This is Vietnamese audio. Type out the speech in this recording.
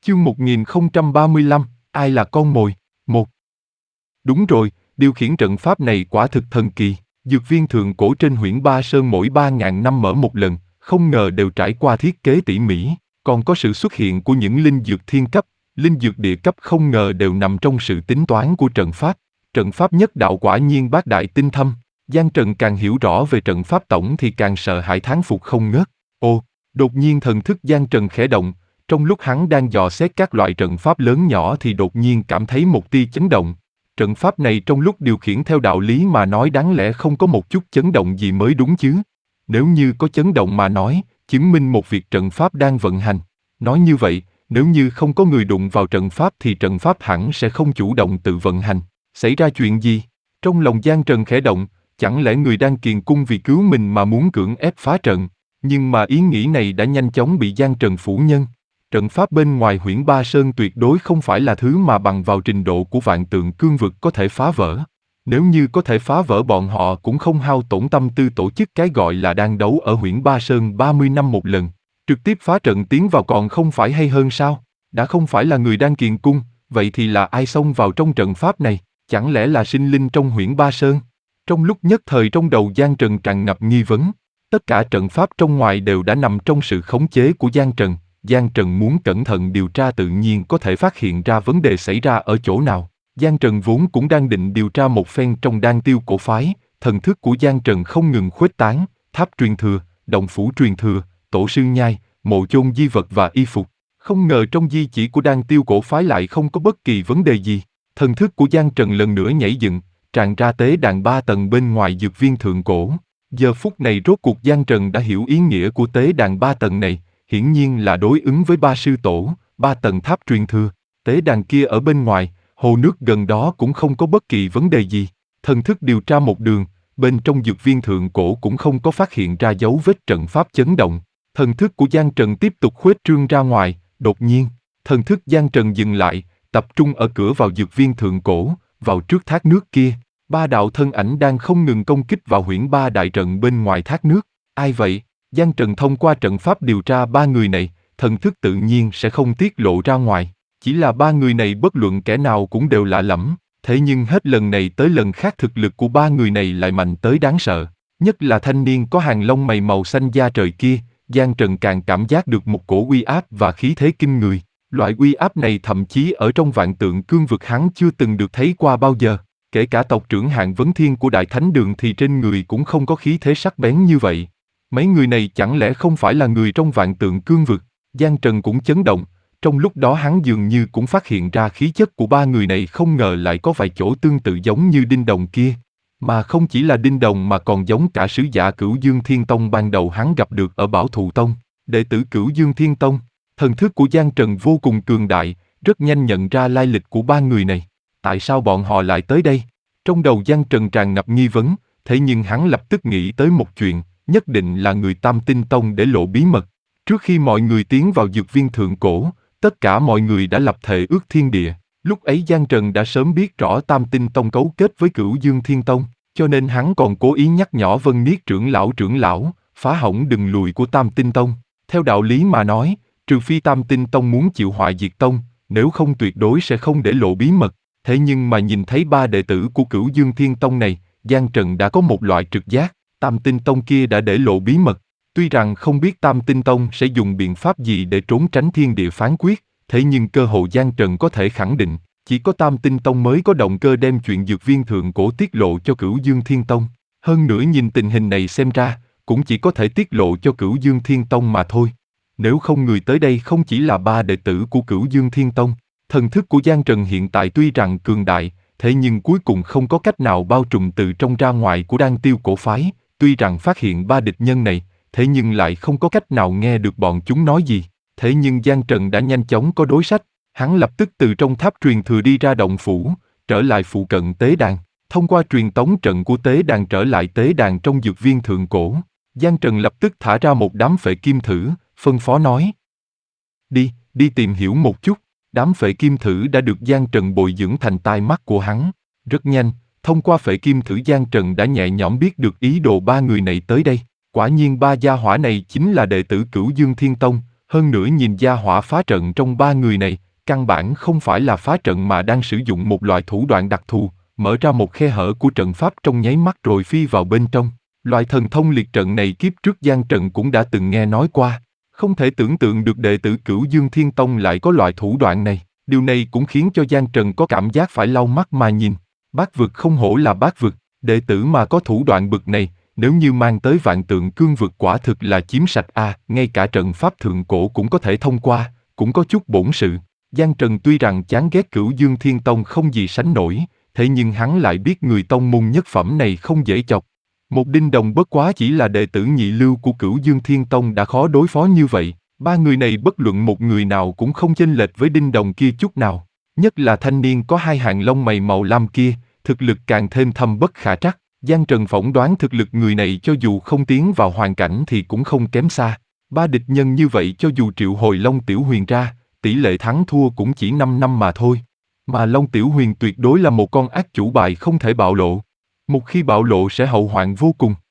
Chương 1035, ai là con mồi? 1. Đúng rồi, điều khiển trận pháp này quả thực thần kỳ. Dược viên thượng cổ trên Huyễn Ba Sơn mỗi 3.000 năm mở một lần, không ngờ đều trải qua thiết kế tỉ mỉ. Còn có sự xuất hiện của những linh dược thiên cấp, linh dược địa cấp không ngờ đều nằm trong sự tính toán của trận pháp. Trận pháp nhất đạo quả nhiên bác đại tinh thâm. Giang Trần càng hiểu rõ về trận pháp tổng thì càng sợ hãi thán phục không ngớt. Ồ, đột nhiên thần thức Giang Trần khẽ động. Trong lúc hắn đang dò xét các loại trận pháp lớn nhỏ thì đột nhiên cảm thấy một tia chấn động. Trận pháp này trong lúc điều khiển theo đạo lý mà nói đáng lẽ không có một chút chấn động gì mới đúng chứ. Nếu như có chấn động mà nói, chứng minh một việc trận pháp đang vận hành. Nói như vậy, nếu như không có người đụng vào trận pháp thì trận pháp hẳn sẽ không chủ động tự vận hành. Xảy ra chuyện gì? Trong lòng Giang Trần khẽ động, chẳng lẽ người đang kiền cung vì cứu mình mà muốn cưỡng ép phá trận? Nhưng mà ý nghĩ này đã nhanh chóng bị Giang Trần phủ nhân. Trận pháp bên ngoài Huyễn Ba Sơn tuyệt đối không phải là thứ mà bằng vào trình độ của Vạn Tượng Cương Vực có thể phá vỡ. Nếu như có thể phá vỡ bọn họ cũng không hao tổn tâm tư tổ chức cái gọi là đang đấu ở Huyễn Ba Sơn 30 năm một lần. Trực tiếp phá trận tiến vào còn không phải hay hơn sao? Đã không phải là người đang kiền cung, vậy thì là ai xông vào trong trận pháp này? Chẳng lẽ là sinh linh trong Huyễn Ba Sơn? Trong lúc nhất thời trong đầu Giang Trần tràn ngập nghi vấn. Tất cả trận pháp trong ngoài đều đã nằm trong sự khống chế của Giang Trần. Giang Trần muốn cẩn thận điều tra tự nhiên có thể phát hiện ra vấn đề xảy ra ở chỗ nào. Giang Trần vốn cũng đang định điều tra một phen trong Đan Tiêu cổ phái, thần thức của Giang Trần không ngừng khuếch tán, tháp truyền thừa, động phủ truyền thừa, tổ sư nhai, mộ chôn di vật và y phục. Không ngờ trong di chỉ của Đan Tiêu cổ phái lại không có bất kỳ vấn đề gì. Thần thức của Giang Trần lần nữa nhảy dựng, tràn ra tế đàn 3 tầng bên ngoài dược viên thượng cổ. Giờ phút này rốt cuộc Giang Trần đã hiểu ý nghĩa của tế đàn 3 tầng này. Hiển nhiên là đối ứng với 3 sư tổ, 3 tầng tháp truyền thừa. Tế đàn kia ở bên ngoài, hồ nước gần đó cũng không có bất kỳ vấn đề gì. Thần thức điều tra một đường, bên trong dược viên thượng cổ cũng không có phát hiện ra dấu vết trận pháp chấn động. Thần thức của Giang Trần tiếp tục khuếch trương ra ngoài, đột nhiên, thần thức Giang Trần dừng lại, tập trung ở cửa vào dược viên thượng cổ, vào trước thác nước kia. 3 đạo thân ảnh đang không ngừng công kích vào Huyễn Ba đại trận bên ngoài thác nước. Ai vậy? Giang Trần thông qua trận pháp điều tra 3 người này, thần thức tự nhiên sẽ không tiết lộ ra ngoài. Chỉ là 3 người này bất luận kẻ nào cũng đều lạ lẫm, thế nhưng hết lần này tới lần khác thực lực của 3 người này lại mạnh tới đáng sợ. Nhất là thanh niên có hàng lông mày màu xanh da trời kia, Giang Trần càng cảm giác được một cổ uy áp và khí thế kinh người. Loại uy áp này thậm chí ở trong Vạn Tượng Cương Vực hắn chưa từng được thấy qua bao giờ. Kể cả tộc trưởng Hạng Vấn Thiên của Đại Thánh Đường thì trên người cũng không có khí thế sắc bén như vậy. Mấy người này chẳng lẽ không phải là người trong Vạn Tượng Cương Vực? Giang Trần cũng chấn động, trong lúc đó hắn dường như cũng phát hiện ra khí chất của 3 người này không ngờ lại có vài chỗ tương tự giống như Đinh Đồng kia. Mà không chỉ là Đinh Đồng mà còn giống cả sứ giả Cửu Dương Thiên Tông ban đầu hắn gặp được ở Bảo Thụ Tông, đệ tử Cửu Dương Thiên Tông. Thần thức của Giang Trần vô cùng cường đại, rất nhanh nhận ra lai lịch của 3 người này. Tại sao bọn họ lại tới đây? Trong đầu Giang Trần tràn ngập nghi vấn, thế nhưng hắn lập tức nghĩ tới một chuyện, nhất định là người Tam Tinh Tông để lộ bí mật. Trước khi mọi người tiến vào dược viên thượng cổ, tất cả mọi người đã lập thệ ước thiên địa. Lúc ấy Giang Trần đã sớm biết rõ Tam Tinh Tông cấu kết với Cửu Dương Thiên Tông, cho nên hắn còn cố ý nhắc nhở Vân Niết trưởng lão, phá hỏng đường lùi của Tam Tinh Tông. Theo đạo lý mà nói, trừ phi Tam Tinh Tông muốn chịu họa diệt tông, nếu không tuyệt đối sẽ không để lộ bí mật. Thế nhưng mà nhìn thấy 3 đệ tử của Cửu Dương Thiên Tông này, Giang Trần đã có một loại trực giác, Tam Tinh Tông kia đã để lộ bí mật. Tuy rằng không biết Tam Tinh Tông sẽ dùng biện pháp gì để trốn tránh thiên địa phán quyết, thế nhưng cơ hội Giang Trần có thể khẳng định, chỉ có Tam Tinh Tông mới có động cơ đem chuyện dược viên thượng cổ tiết lộ cho Cửu Dương Thiên Tông. Hơn nữa nhìn tình hình này xem ra, cũng chỉ có thể tiết lộ cho Cửu Dương Thiên Tông mà thôi. Nếu không người tới đây không chỉ là 3 đệ tử của Cửu Dương Thiên Tông. Thần thức của Giang Trần hiện tại tuy rằng cường đại, thế nhưng cuối cùng không có cách nào bao trùm từ trong ra ngoài của Đan Tiêu cổ phái. Tuy rằng phát hiện 3 địch nhân này, thế nhưng lại không có cách nào nghe được bọn chúng nói gì. Thế nhưng Giang Trần đã nhanh chóng có đối sách, hắn lập tức từ trong tháp truyền thừa đi ra động phủ, trở lại phụ cận tế đàn, thông qua truyền tống trận của tế đàn trở lại tế đàn trong dược viên thượng cổ. Giang Trần lập tức thả ra một đám phệ kim thử, phân phó nói: đi tìm hiểu một chút. Đám phệ kim thử đã được Giang Trần bồi dưỡng thành tai mắt của hắn. Rất nhanh, thông qua phệ kim thử Giang Trần đã nhẹ nhõm biết được ý đồ 3 người này tới đây. Quả nhiên 3 gia hỏa này chính là đệ tử Cửu Dương Thiên Tông, Hơn nữa nhìn gia hỏa phá trận trong ba người này, căn bản không phải là phá trận mà đang sử dụng một loại thủ đoạn đặc thù, mở ra một khe hở của trận pháp trong nháy mắt rồi phi vào bên trong. Loại thần thông liệt trận này kiếp trước Giang Trần cũng đã từng nghe nói qua. Không thể tưởng tượng được đệ tử Cửu Dương Thiên Tông lại có loại thủ đoạn này. Điều này cũng khiến cho Giang Trần có cảm giác phải lau mắt mà nhìn. Bát vực không hổ là bát vực, đệ tử mà có thủ đoạn bực này, nếu như mang tới Vạn Tượng Cương vực quả thực là chiếm sạch ngay cả trận pháp thượng cổ cũng có thể thông qua, cũng có chút bổn sự. Giang Trần tuy rằng chán ghét Cửu Dương Thiên Tông không gì sánh nổi, thế nhưng hắn lại biết người tông môn nhất phẩm này không dễ chọc. Một Đinh Đồng bất quá chỉ là đệ tử nhị lưu của Cửu Dương Thiên Tông đã khó đối phó như vậy, ba người này bất luận một người nào cũng không chênh lệch với Đinh Đồng kia chút nào. Nhất là thanh niên có hai hàng lông mày màu lam kia, thực lực càng thêm thâm bất khả trắc. Giang Trần phỏng đoán thực lực người này cho dù không tiến vào hoàn cảnh thì cũng không kém xa. Ba địch nhân như vậy cho dù triệu hồi Long Tiểu Huyền ra, tỷ lệ thắng thua cũng chỉ 5 năm mà thôi. Mà Long Tiểu Huyền tuyệt đối là một con ác chủ bài không thể bạo lộ. Một khi bạo lộ sẽ hậu hoạn vô cùng.